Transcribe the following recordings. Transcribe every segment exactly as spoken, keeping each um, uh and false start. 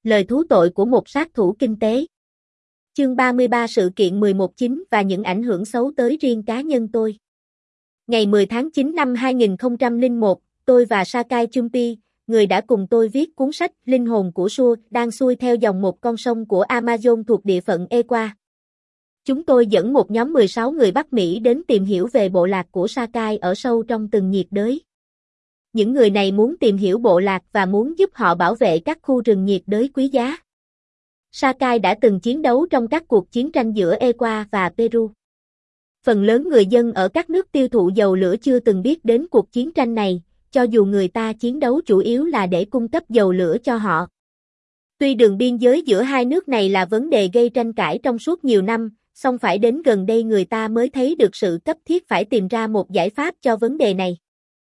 Lời thú tội của một sát thủ kinh tế. Chương ba mươi ba Sự kiện mười một chín và những ảnh hưởng xấu tới riêng cá nhân tôi. Ngày mười tháng chín năm hai nghìn không trăm lẻ một, tôi và Sakai Chumpi, người đã cùng tôi viết cuốn sách Linh hồn của Sua, đang xuôi theo dòng một con sông của Amazon thuộc địa phận Equa. Chúng tôi dẫn một nhóm mười sáu người Bắc Mỹ đến tìm hiểu về bộ lạc của Sakai ở sâu trong từng nhiệt đới. Những người này muốn tìm hiểu bộ lạc và muốn giúp họ bảo vệ các khu rừng nhiệt đới quý giá. Sakai đã từng chiến đấu trong các cuộc chiến tranh giữa Equa và Peru. Phần lớn người dân ở các nước tiêu thụ dầu lửa chưa từng biết đến cuộc chiến tranh này, cho dù người ta chiến đấu chủ yếu là để cung cấp dầu lửa cho họ. Tuy đường biên giới giữa hai nước này là vấn đề gây tranh cãi trong suốt nhiều năm, song phải đến gần đây người ta mới thấy được sự cấp thiết phải tìm ra một giải pháp cho vấn đề này.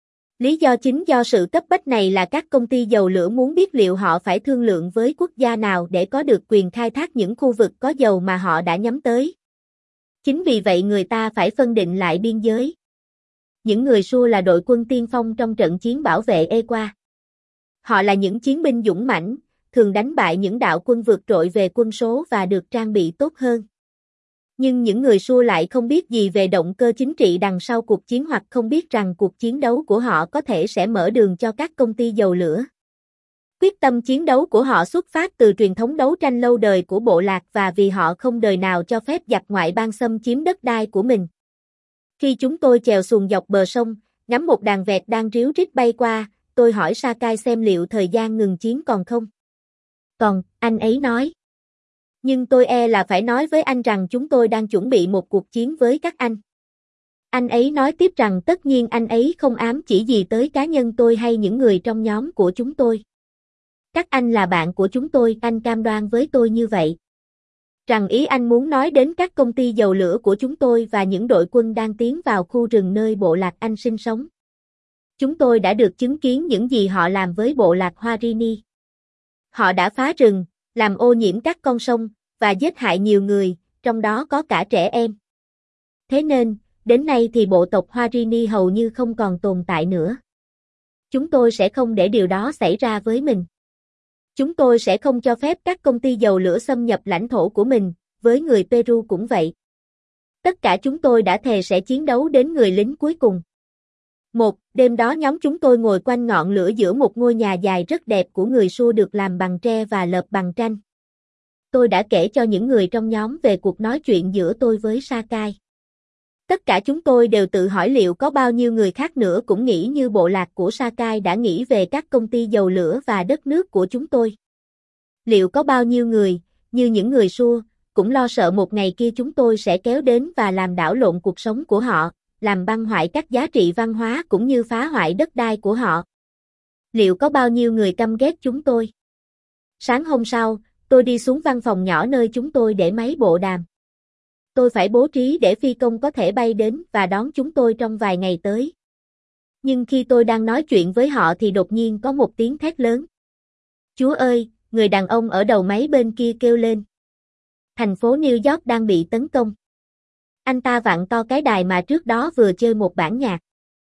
Lý do chính do sự cấp bách này là các công ty dầu lửa muốn biết liệu họ phải thương lượng với quốc gia nào để có được quyền khai thác những khu vực có dầu mà họ đã nhắm tới. Chính vì vậy người ta phải phân định lại biên giới. Những người Sua là đội quân tiên phong trong trận chiến bảo vệ Equa. Họ là những chiến binh dũng mãnh, thường đánh bại những đạo quân vượt trội về quân số và được trang bị tốt hơn. Nhưng những người Sua lại không biết gì về động cơ chính trị đằng sau cuộc chiến hoặc không biết rằng cuộc chiến đấu của họ có thể sẽ mở đường cho các công ty dầu lửa. Quyết tâm chiến đấu của họ xuất phát từ truyền thống đấu tranh lâu đời của bộ lạc và vì họ không đời nào cho phép giặc ngoại bang xâm chiếm đất đai của mình. Khi chúng tôi chèo xuồng dọc bờ sông, ngắm một đàn vẹt đang ríu rít bay qua, tôi hỏi Sakai xem liệu thời gian ngừng chiến còn không. Còn, anh ấy nói. Nhưng tôi e là phải nói với anh rằng chúng tôi đang chuẩn bị một cuộc chiến với các anh. Anh ấy nói tiếp rằng tất nhiên anh ấy không ám chỉ gì tới cá nhân tôi hay những người trong nhóm của chúng tôi. Các anh là bạn của chúng tôi, anh cam đoan với tôi như vậy. Rằng ý anh muốn nói đến các công ty dầu lửa của chúng tôi và những đội quân đang tiến vào khu rừng nơi bộ lạc anh sinh sống. Chúng tôi đã được chứng kiến những gì họ làm với bộ lạc Huarini. Họ đã phá rừng, làm ô nhiễm các con sông, và giết hại nhiều người, trong đó có cả trẻ em. Thế nên, đến nay thì bộ tộc Huarini hầu như không còn tồn tại nữa. Chúng tôi sẽ không để điều đó xảy ra với mình. Chúng tôi sẽ không cho phép các công ty dầu lửa xâm nhập lãnh thổ của mình, với người Peru cũng vậy. Tất cả chúng tôi đã thề sẽ chiến đấu đến người lính cuối cùng. Một, đêm đó nhóm chúng tôi ngồi quanh ngọn lửa giữa một ngôi nhà dài rất đẹp của người Sua được làm bằng tre và lợp bằng tranh. Tôi đã kể cho những người trong nhóm về cuộc nói chuyện giữa tôi với Sakai. Tất cả chúng tôi đều tự hỏi liệu có bao nhiêu người khác nữa cũng nghĩ như bộ lạc của Sakai đã nghĩ về các công ty dầu lửa và đất nước của chúng tôi. Liệu có bao nhiêu người, như những người Sua, cũng lo sợ một ngày kia chúng tôi sẽ kéo đến và làm đảo lộn cuộc sống của họ, làm băng hoại các giá trị văn hóa cũng như phá hoại đất đai của họ. Liệu có bao nhiêu người căm ghét chúng tôi? Sáng hôm sau, tôi đi xuống văn phòng nhỏ nơi chúng tôi để máy bộ đàm. Tôi phải bố trí để phi công có thể bay đến và đón chúng tôi trong vài ngày tới. Nhưng khi tôi đang nói chuyện với họ thì đột nhiên có một tiếng thét lớn. Chúa ơi, người đàn ông ở đầu máy bên kia kêu lên. Thành phố New York đang bị tấn công. Anh ta vặn to cái đài mà trước đó vừa chơi một bản nhạc.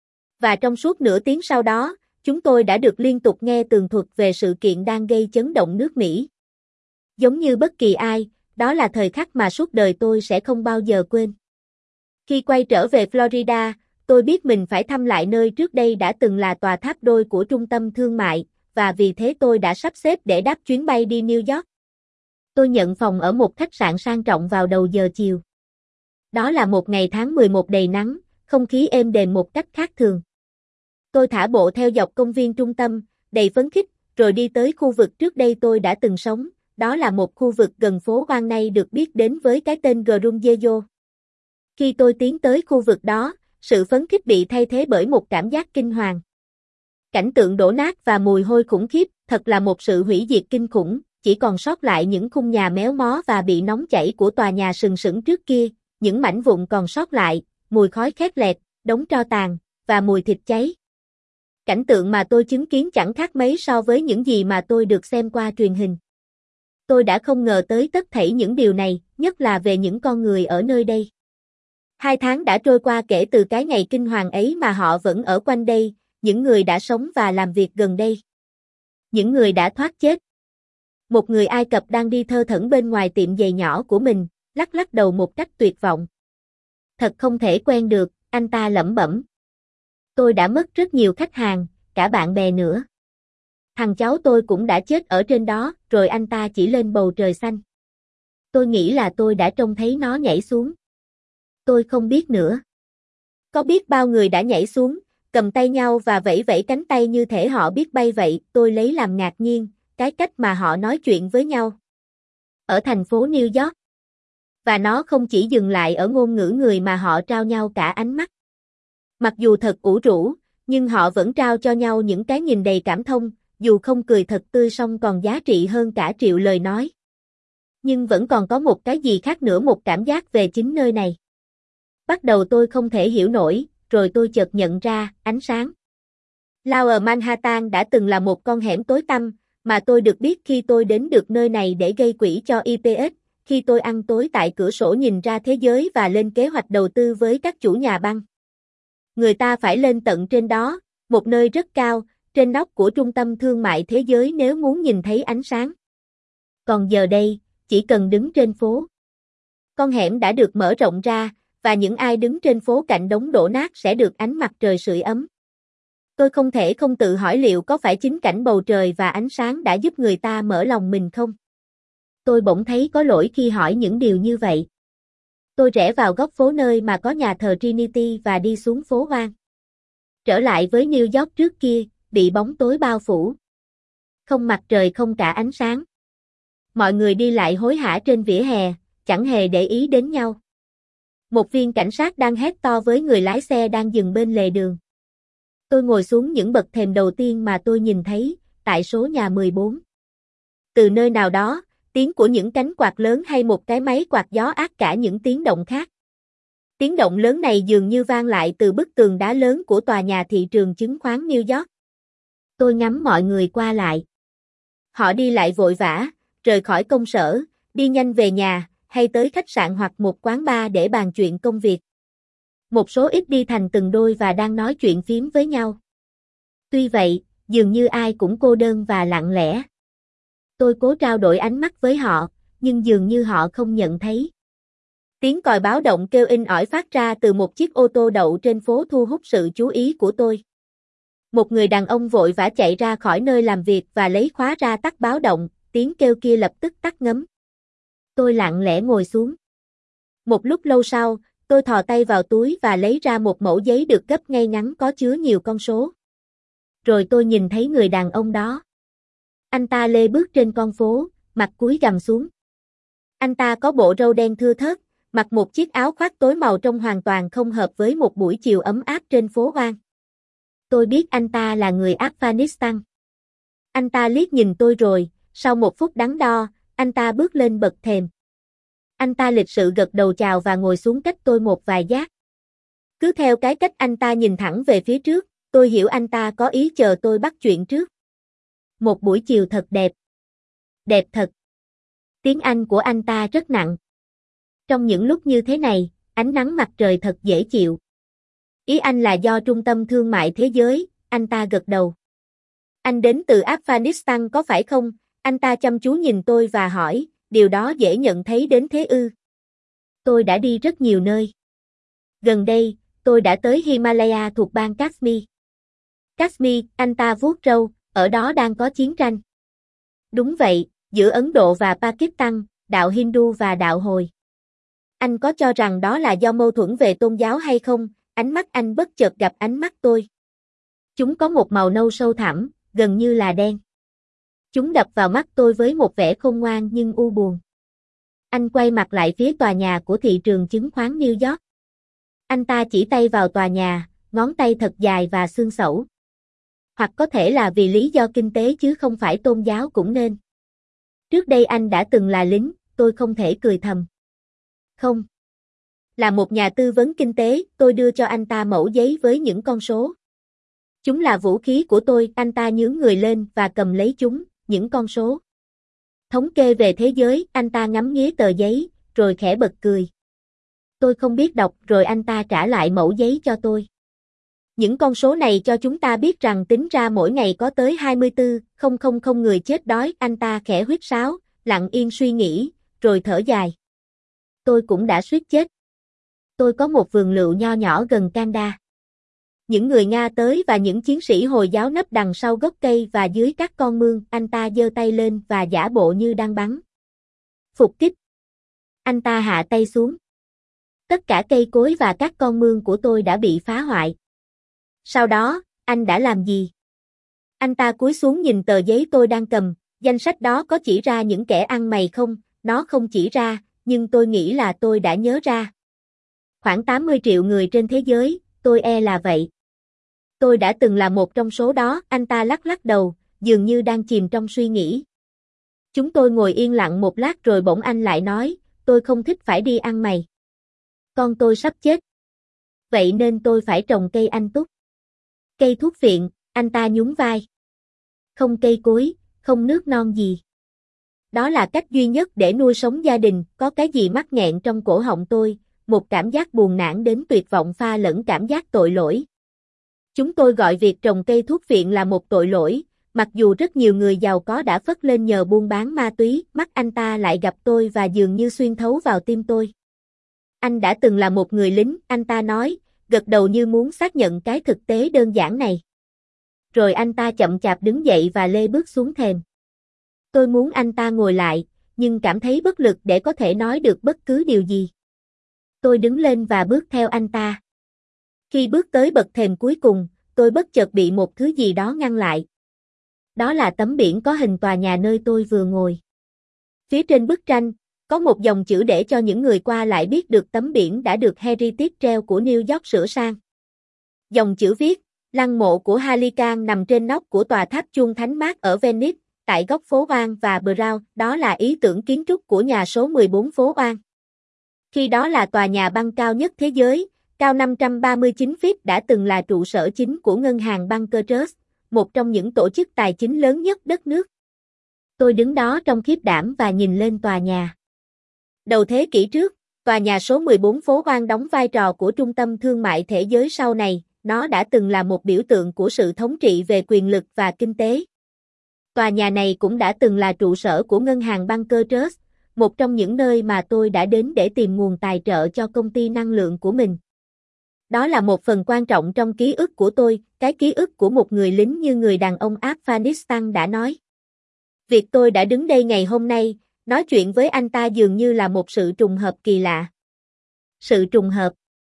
Và trong suốt nửa tiếng sau đó, chúng tôi đã được liên tục nghe tường thuật về sự kiện đang gây chấn động nước Mỹ. Giống như bất kỳ ai, đó là thời khắc mà suốt đời tôi sẽ không bao giờ quên. Khi quay trở về Florida, tôi biết mình phải thăm lại nơi trước đây đã từng là tòa tháp đôi của trung tâm thương mại, và vì thế tôi đã sắp xếp để đáp chuyến bay đi New York. Tôi nhận phòng ở một khách sạn sang trọng vào đầu giờ chiều. Đó là một ngày tháng mười một đầy nắng, không khí êm đềm một cách khác thường. Tôi thả bộ theo dọc công viên trung tâm, đầy phấn khích, rồi đi tới khu vực trước đây tôi đã từng sống. Đó là một khu vực gần phố hoang nay được biết đến với cái tên Grungeyo. Khi tôi tiến tới khu vực đó, sự phấn khích bị thay thế bởi một cảm giác kinh hoàng. Cảnh tượng đổ nát và mùi hôi khủng khiếp, thật là một sự hủy diệt kinh khủng, chỉ còn sót lại những khung nhà méo mó và bị nóng chảy của tòa nhà sừng sững trước kia, những mảnh vụn còn sót lại, mùi khói khét lẹt, đống tro tàn, và mùi thịt cháy. Cảnh tượng mà tôi chứng kiến chẳng khác mấy so với những gì mà tôi được xem qua truyền hình. Tôi đã không ngờ tới tất thảy những điều này, nhất là về những con người ở nơi đây. Hai tháng đã trôi qua kể từ cái ngày kinh hoàng ấy mà họ vẫn ở quanh đây, những người đã sống và làm việc gần đây. Những người đã thoát chết. Một người Ai Cập đang đi thơ thẩn bên ngoài tiệm giày nhỏ của mình, lắc lắc đầu một cách tuyệt vọng. Thật không thể quen được, anh ta lẩm bẩm. Tôi đã mất rất nhiều khách hàng, cả bạn bè nữa. Thằng cháu tôi cũng đã chết ở trên đó, rồi anh ta chỉ lên bầu trời xanh. Tôi nghĩ là tôi đã trông thấy nó nhảy xuống. Tôi không biết nữa. Có biết bao người đã nhảy xuống, cầm tay nhau và vẫy vẫy cánh tay như thể họ biết bay vậy, tôi lấy làm ngạc nhiên, cái cách mà họ nói chuyện với nhau. Ở thành phố New York. Và nó không chỉ dừng lại ở ngôn ngữ người mà họ trao nhau cả ánh mắt. Mặc dù thật ủ rũ, nhưng họ vẫn trao cho nhau những cái nhìn đầy cảm thông, dù không cười thật tươi song còn giá trị hơn cả triệu lời nói. Nhưng vẫn còn có một cái gì khác nữa, một cảm giác về chính nơi này. Bắt đầu tôi không thể hiểu nổi, rồi tôi chợt nhận ra, ánh sáng. Lower Manhattan đã từng là một con hẻm tối tăm, mà tôi được biết khi tôi đến được nơi này để gây quỹ cho i pê ét, khi tôi ăn tối tại cửa sổ nhìn ra thế giới và lên kế hoạch đầu tư với các chủ nhà băng. Người ta phải lên tận trên đó, một nơi rất cao, trên nóc của trung tâm thương mại thế giới nếu muốn nhìn thấy ánh sáng. Còn giờ đây, chỉ cần đứng trên phố. Con hẻm đã được mở rộng ra, và những ai đứng trên phố cạnh đống đổ nát sẽ được ánh mặt trời sưởi ấm. Tôi không thể không tự hỏi liệu có phải chính cảnh bầu trời và ánh sáng đã giúp người ta mở lòng mình không? Tôi bỗng thấy có lỗi khi hỏi những điều như vậy. Tôi rẽ vào góc phố nơi mà có nhà thờ Trinity và đi xuống phố hoang. Trở lại với New York trước kia, bị bóng tối bao phủ. Không mặt trời, không cả ánh sáng. Mọi người đi lại hối hả trên vỉa hè, chẳng hề để ý đến nhau. Một viên cảnh sát đang hét to với người lái xe đang dừng bên lề đường. Tôi ngồi xuống những bậc thềm đầu tiên mà tôi nhìn thấy, tại số nhà mười bốn. Từ nơi nào đó, tiếng của những cánh quạt lớn hay một cái máy quạt gió át cả những tiếng động khác. Tiếng động lớn này dường như vang lại từ bức tường đá lớn của tòa nhà thị trường chứng khoán New York. Tôi ngắm mọi người qua lại. Họ đi lại vội vã, rời khỏi công sở, đi nhanh về nhà, hay tới khách sạn hoặc một quán bar để bàn chuyện công việc. Một số ít đi thành từng đôi và đang nói chuyện phím với nhau. Tuy vậy, dường như ai cũng cô đơn và lặng lẽ. Tôi cố trao đổi ánh mắt với họ, nhưng dường như họ không nhận thấy. Tiếng còi báo động kêu inh ỏi phát ra từ một chiếc ô tô đậu trên phố thu hút sự chú ý của tôi. Một người đàn ông vội vã chạy ra khỏi nơi làm việc và lấy khóa ra tắt báo động, tiếng kêu kia lập tức tắt ngấm. Tôi lặng lẽ ngồi xuống. Một lúc lâu sau, tôi thò tay vào túi và lấy ra một mẩu giấy được gấp ngay ngắn có chứa nhiều con số. Rồi tôi nhìn thấy người đàn ông đó. Anh ta lê bước trên con phố, mặt cúi gằm xuống. Anh ta có bộ râu đen thưa thớt, mặc một chiếc áo khoác tối màu trông hoàn toàn không hợp với một buổi chiều ấm áp trên phố hoang. Tôi biết anh ta là người Afghanistan. Anh ta liếc nhìn tôi rồi, sau một phút đắn đo, anh ta bước lên bậc thềm. Anh ta lịch sự gật đầu chào và ngồi xuống cách tôi một vài giác. Cứ theo cái cách anh ta nhìn thẳng về phía trước, tôi hiểu anh ta có ý chờ tôi bắt chuyện trước. Một buổi chiều thật đẹp. Đẹp thật. Tiếng Anh của anh ta rất nặng. Trong những lúc như thế này, ánh nắng mặt trời thật dễ chịu. Ý anh là do trung tâm thương mại thế giới, anh ta gật đầu. Anh đến từ Afghanistan có phải không? Anh ta chăm chú nhìn tôi và hỏi, điều đó dễ nhận thấy đến thế ư? Tôi đã đi rất nhiều nơi. Gần đây, tôi đã tới Himalaya thuộc bang Kashmir. Kashmir, anh ta vuốt râu, ở đó đang có chiến tranh. Đúng vậy, giữa Ấn Độ và Pakistan, đạo Hindu và đạo Hồi. Anh có cho rằng đó là do mâu thuẫn về tôn giáo hay không? Ánh mắt anh bất chợt gặp ánh mắt tôi. Chúng có một màu nâu sâu thẳm, gần như là đen. Chúng đập vào mắt tôi với một vẻ khôn ngoan nhưng u buồn. Anh quay mặt lại phía tòa nhà của thị trường chứng khoán New York. Anh ta chỉ tay vào tòa nhà, ngón tay thật dài và xương xẩu. Hoặc có thể là vì lý do kinh tế chứ không phải tôn giáo cũng nên. Trước đây anh đã từng là lính, tôi không thể cười thầm. Không. Là một nhà tư vấn kinh tế, tôi đưa cho anh ta mẩu giấy với những con số. Chúng là vũ khí của tôi, anh ta nhướng người lên và cầm lấy chúng, những con số. Thống kê về thế giới, anh ta ngắm nghía tờ giấy, rồi khẽ bật cười. Tôi không biết đọc, rồi anh ta trả lại mẩu giấy cho tôi. Những con số này cho chúng ta biết rằng tính ra mỗi ngày có tới hai mươi tư nghìn người chết đói. Anh ta khẽ huýt sáo, lặng yên suy nghĩ, rồi thở dài. Tôi cũng đã suýt chết. Tôi có một vườn lựu nho nhỏ gần Kanda. Những người Nga tới và những chiến sĩ Hồi giáo nấp đằng sau gốc cây và dưới các con mương. Anh ta giơ tay lên và giả bộ như đang bắn. Phục kích. Anh ta hạ tay xuống. Tất cả cây cối và các con mương của tôi đã bị phá hoại. Sau đó, anh đã làm gì? Anh ta cúi xuống nhìn tờ giấy tôi đang cầm. Danh sách đó có chỉ ra những kẻ ăn mày không? Nó không chỉ ra, nhưng tôi nghĩ là tôi đã nhớ ra. Khoảng tám mươi triệu người trên thế giới, tôi e là vậy. Tôi đã từng là một trong số đó. Anh ta lắc lắc đầu, dường như đang chìm trong suy nghĩ. Chúng tôi ngồi yên lặng một lát rồi bỗng anh lại nói, tôi không thích phải đi ăn mày. Con tôi sắp chết. Vậy nên tôi phải trồng cây anh túc. Cây thuốc viện, anh ta nhún vai. Không cây cối, không nước non gì. Đó là cách duy nhất để nuôi sống gia đình. Có cái gì mắc nghẹn trong cổ họng tôi, một cảm giác buồn nản đến tuyệt vọng pha lẫn cảm giác tội lỗi. Chúng tôi gọi việc trồng cây thuốc viện là một tội lỗi, mặc dù rất nhiều người giàu có đã phất lên nhờ buôn bán ma túy. Mắt anh ta lại gặp tôi và dường như xuyên thấu vào tim tôi. Anh đã từng là một người lính, anh ta nói, gật đầu như muốn xác nhận cái thực tế đơn giản này. Rồi anh ta chậm chạp đứng dậy và lê bước xuống thềm. Tôi muốn anh ta ngồi lại, nhưng cảm thấy bất lực để có thể nói được bất cứ điều gì. Tôi đứng lên và bước theo anh ta. Khi bước tới bậc thềm cuối cùng, tôi bất chợt bị một thứ gì đó ngăn lại. Đó là tấm biển có hình tòa nhà nơi tôi vừa ngồi. Phía trên bức tranh, có một dòng chữ để cho những người qua lại biết được tấm biển đã được Heritage Trail của New York sửa sang. Dòng chữ viết, lăng mộ của Halican nằm trên nóc của tòa tháp chuông Thánh Mark ở Venice, tại góc phố Oan và Brown. Đó là ý tưởng kiến trúc của nhà số mười bốn phố Oan. Khi đó là tòa nhà băng cao nhất thế giới, cao năm trăm ba mươi chín feet, đã từng là trụ sở chính của ngân hàng Banker Trust, một trong những tổ chức tài chính lớn nhất đất nước. Tôi đứng đó trong khiếp đảm và nhìn lên tòa nhà. Đầu thế kỷ trước, tòa nhà số mười bốn phố Oan đóng vai trò của trung tâm thương mại thế giới. Sau này, nó đã từng là một biểu tượng của sự thống trị về quyền lực và kinh tế. Tòa nhà này cũng đã từng là trụ sở của ngân hàng Banker Trust, một trong những nơi mà tôi đã đến để tìm nguồn tài trợ cho công ty năng lượng của mình. Đó là một phần quan trọng trong ký ức của tôi, cái ký ức của một người lính như người đàn ông Afghanistan đã nói. Việc tôi đã đứng đây ngày hôm nay, nói chuyện với anh ta dường như là một sự trùng hợp kỳ lạ. Sự trùng hợp.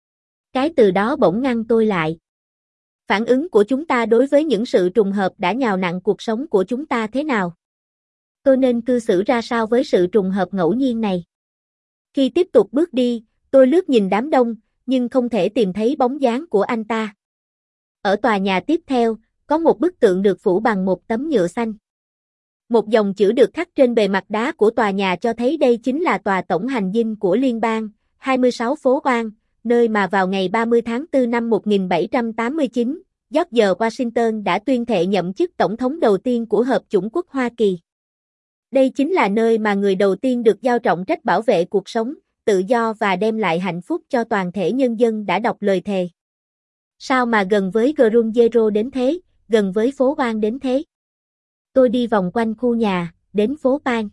Cái từ đó bỗng ngăn tôi lại. Phản ứng của chúng ta đối với những sự trùng hợp đã nhào nặn cuộc sống của chúng ta thế nào? Tôi nên cư xử ra sao với sự trùng hợp ngẫu nhiên này? Khi tiếp tục bước đi, tôi lướt nhìn đám đông, nhưng không thể tìm thấy bóng dáng của anh ta. Ở tòa nhà tiếp theo, có một bức tượng được phủ bằng một tấm nhựa xanh. Một dòng chữ được khắc trên bề mặt đá của tòa nhà cho thấy đây chính là tòa tổng hành dinh của liên bang, hai mươi sáu phố Oan, nơi mà vào ngày ba mươi tháng tư năm một nghìn bảy trăm tám mươi chín, George Washington đã tuyên thệ nhậm chức tổng thống đầu tiên của Hợp chủng quốc Hoa Kỳ. Đây chính là nơi mà người đầu tiên được giao trọng trách bảo vệ cuộc sống, tự do và đem lại hạnh phúc cho toàn thể nhân dân đã đọc lời thề. Sao mà gần với Ground Zero đến thế, gần với phố Oan đến thế? Tôi đi vòng quanh khu nhà, đến phố Pan.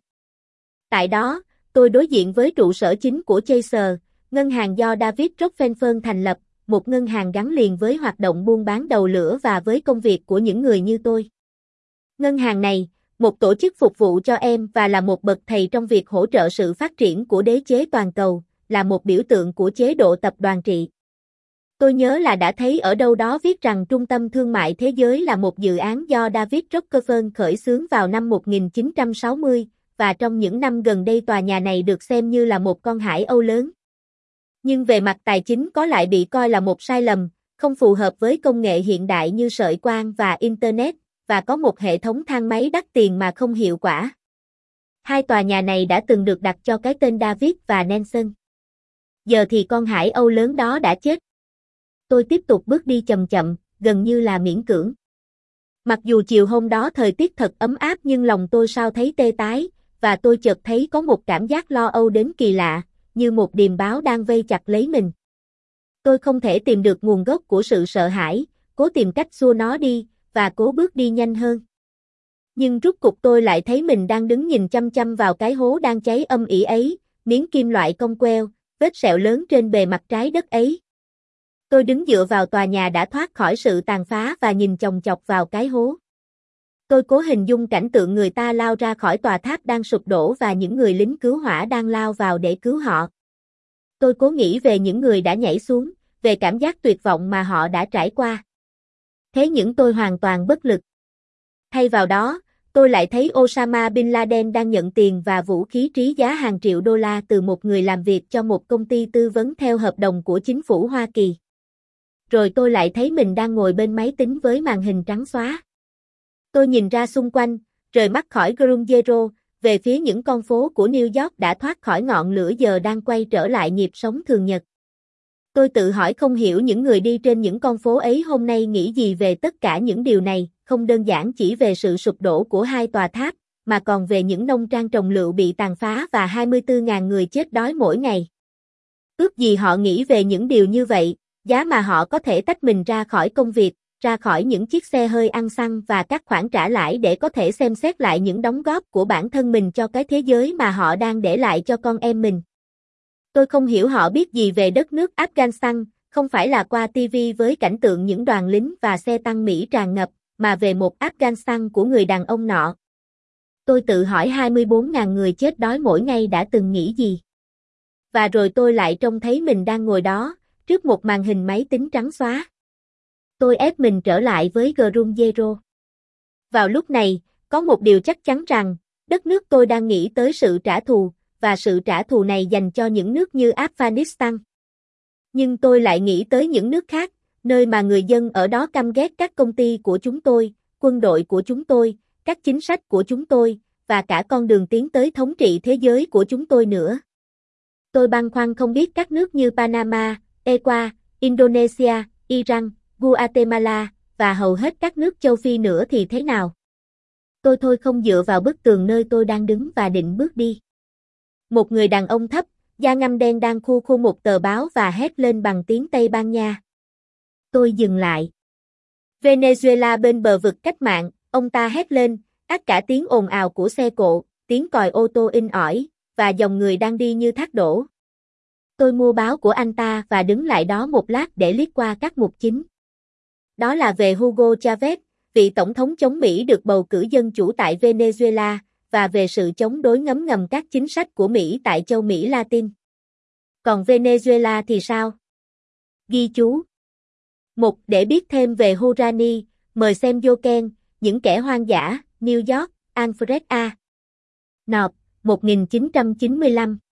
Tại đó, tôi đối diện với trụ sở chính của Chase, ngân hàng do David Rockefeller thành lập, một ngân hàng gắn liền với hoạt động buôn bán đầu lửa và với công việc của những người như tôi. Ngân hàng này, một tổ chức phục vụ cho em và là một bậc thầy trong việc hỗ trợ sự phát triển của đế chế toàn cầu, là một biểu tượng của chế độ tập đoàn trị. Tôi nhớ là đã thấy ở đâu đó viết rằng Trung tâm Thương mại Thế giới là một dự án do David Rockefeller khởi xướng vào năm một nghìn chín trăm sáu mươi, và trong những năm gần đây tòa nhà này được xem như là một con hải âu lớn. Nhưng về mặt tài chính có lại bị coi là một sai lầm, không phù hợp với công nghệ hiện đại như sợi quang và Internet, và có một hệ thống thang máy đắt tiền mà không hiệu quả. Hai tòa nhà này đã từng được đặt cho cái tên David và Nelson. Giờ thì con hải âu lớn đó đã chết. Tôi tiếp tục bước đi chậm chậm, gần như là miễn cưỡng. Mặc dù chiều hôm đó thời tiết thật ấm áp nhưng lòng tôi sao thấy tê tái, và tôi chợt thấy có một cảm giác lo âu đến kỳ lạ, như một điềm báo đang vây chặt lấy mình. Tôi không thể tìm được nguồn gốc của sự sợ hãi, cố tìm cách xua nó đi, và cố bước đi nhanh hơn. Nhưng rút cục tôi lại thấy mình đang đứng nhìn chăm chăm vào cái hố đang cháy âm ỉ ấy, miếng kim loại cong queo, vết sẹo lớn trên bề mặt trái đất ấy. Tôi đứng dựa vào tòa nhà đã thoát khỏi sự tàn phá và nhìn chòng chọc vào cái hố. Tôi cố hình dung cảnh tượng người ta lao ra khỏi tòa tháp đang sụp đổ và những người lính cứu hỏa đang lao vào để cứu họ. Tôi cố nghĩ về những người đã nhảy xuống, về cảm giác tuyệt vọng mà họ đã trải qua. Thế nhưng tôi hoàn toàn bất lực. Thay vào đó, tôi lại thấy Osama Bin Laden đang nhận tiền và vũ khí trị giá hàng triệu đô la từ một người làm việc cho một công ty tư vấn theo hợp đồng của chính phủ Hoa Kỳ. Rồi tôi lại thấy mình đang ngồi bên máy tính với màn hình trắng xóa. Tôi nhìn ra xung quanh, rời mắt khỏi Ground Zero, về phía những con phố của New York đã thoát khỏi ngọn lửa giờ đang quay trở lại nhịp sống thường nhật. Tôi tự hỏi không hiểu những người đi trên những con phố ấy hôm nay nghĩ gì về tất cả những điều này, không đơn giản chỉ về sự sụp đổ của hai tòa tháp, mà còn về những nông trang trồng lựu bị tàn phá và hai mươi tư nghìn người chết đói mỗi ngày. Ước gì họ nghĩ về những điều như vậy, giá mà họ có thể tách mình ra khỏi công việc, ra khỏi những chiếc xe hơi ăn xăng và các khoản trả lãi để có thể xem xét lại những đóng góp của bản thân mình cho cái thế giới mà họ đang để lại cho con em mình. Tôi không hiểu họ biết gì về đất nước Afghanistan, không phải là qua ti vi với cảnh tượng những đoàn lính và xe tăng Mỹ tràn ngập, mà về một Afghanistan của người đàn ông nọ. Tôi tự hỏi hai mươi bốn nghìn người chết đói mỗi ngày đã từng nghĩ gì. Và rồi tôi lại trông thấy mình đang ngồi đó, trước một màn hình máy tính trắng xóa. Tôi ép mình trở lại với Ground Zero. Vào lúc này, có một điều chắc chắn rằng, đất nước tôi đang nghĩ tới sự trả thù, và sự trả thù này dành cho những nước như Afghanistan. Nhưng tôi lại nghĩ tới những nước khác, nơi mà người dân ở đó căm ghét các công ty của chúng tôi, quân đội của chúng tôi, các chính sách của chúng tôi, và cả con đường tiến tới thống trị thế giới của chúng tôi nữa. Tôi băn khoăn không biết các nước như Panama, Ecuador, Indonesia, Iran, Guatemala, và hầu hết các nước châu Phi nữa thì thế nào. Tôi thôi không dựa vào bức tường nơi tôi đang đứng và định bước đi. Một người đàn ông thấp, da ngăm đen đang khu khu một tờ báo và hét lên bằng tiếng Tây Ban Nha. Tôi dừng lại. Venezuela bên bờ vực cách mạng, ông ta hét lên, át cả tiếng ồn ào của xe cộ, tiếng còi ô tô inh ỏi, và dòng người đang đi như thác đổ. Tôi mua báo của anh ta và đứng lại đó một lát để liếc qua các mục chính. Đó là về Hugo Chavez, vị tổng thống chống Mỹ được bầu cử dân chủ tại Venezuela, và về sự chống đối ngấm ngầm các chính sách của Mỹ tại châu Mỹ Latin. Còn Venezuela thì sao? Ghi chú. Một. Để biết thêm về Hurani, mời xem Joken, những kẻ hoang dã, New York, Alfred A. Nộp, một nghìn chín trăm chín mươi lăm.